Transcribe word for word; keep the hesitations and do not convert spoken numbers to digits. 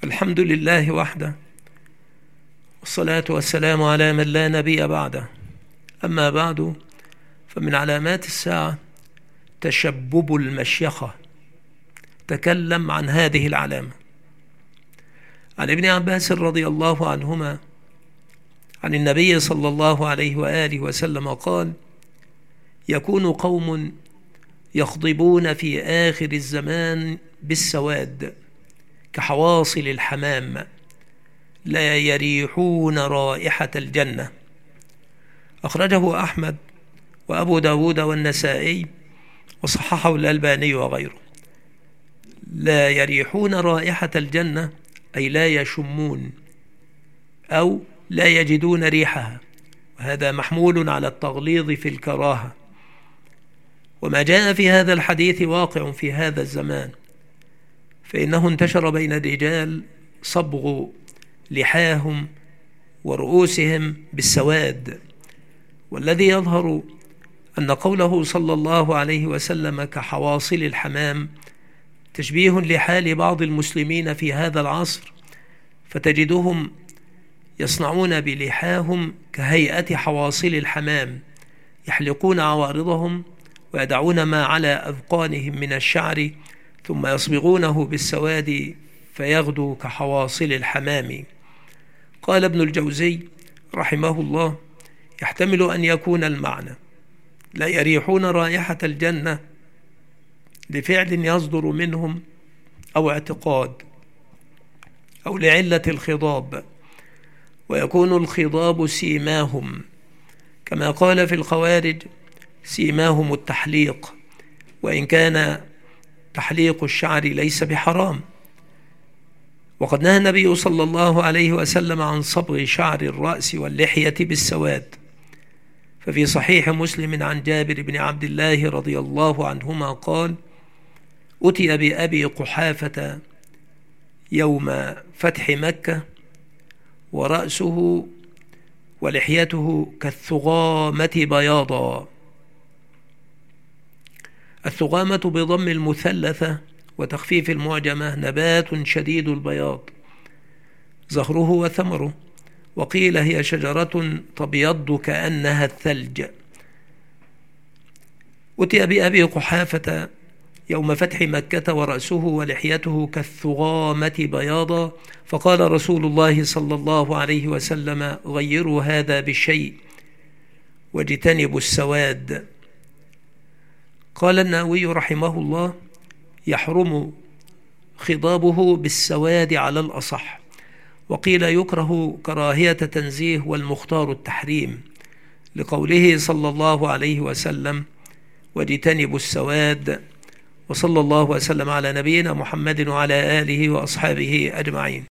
الحمد لله وحده، والصلاة والسلام على من لا نبي بعده. أما بعد، فمن علامات الساعة تشبب المشيخة. تكلم عن هذه العلامة عن ابن عباس رضي الله عنهما عن النبي صلى الله عليه وآله وسلم قال: يكون قوم يخضبون في آخر الزمان بالسواد كحواصل الحمام لا يريحون رائحة الجنة. أخرجه أحمد وأبو داود والنسائي وصححه الألباني وغيره. لا يريحون رائحة الجنة أي لا يشمون أو لا يجدون ريحها، وهذا محمول على التغليظ في الكراهة. وما جاء في هذا الحديث واقع في هذا الزمان، فإنه انتشر بين الرجال صبغ لحاهم ورؤوسهم بالسواد، والذي يظهر أن قوله صلى الله عليه وسلم كحواصل الحمام تشبيه لحال بعض المسلمين في هذا العصر، فتجدهم يصنعون بلحاهم كهيئة حواصل الحمام، يحلقون عوارضهم ويدعون ما على أذقانهم من الشعر ثم يصبغونه بالسواد فيغدو كحواصل الحمام. قال ابن الجوزي رحمه الله: يحتمل أن يكون المعنى لا يريحون رائحة الجنة لفعل يصدر منهم أو اعتقاد أو لعلة الخضاب، ويكون الخضاب سيماهم، كما قال في الخوارج: سيماهم التحليق، وإن كان تحليق الشعر ليس بحرام. وقد نهى النبي صلى الله عليه وسلم عن صبغ شعر الرأس واللحية بالسواد، ففي صحيح مسلم عن جابر بن عبد الله رضي الله عنهما قال: أتي بأبي قحافة يوم فتح مكة ورأسه ولحيته كالثغامة بياضا. الثغامة بضم المثلثة وتخفيف المعجمة نبات شديد البياض، زهره وثمره، وقيل هي شجرة تبيض كأنها الثلج. أتي بأبي قحافة يوم فتح مكة ورأسه ولحيته كالثغامة بياضا، فقال رسول الله صلى الله عليه وسلم: غيروا هذا بالشيء واجتنبوا السواد. قال النووي رحمه الله: يحرم خضابه بالسواد على الأصح، وقيل يكره كراهية تنزيه والمختار التحريم، لقوله صلى الله عليه وسلم: واجتنبوا السواد. وصلى الله وسلم على نبينا محمد وعلى آله وأصحابه أجمعين.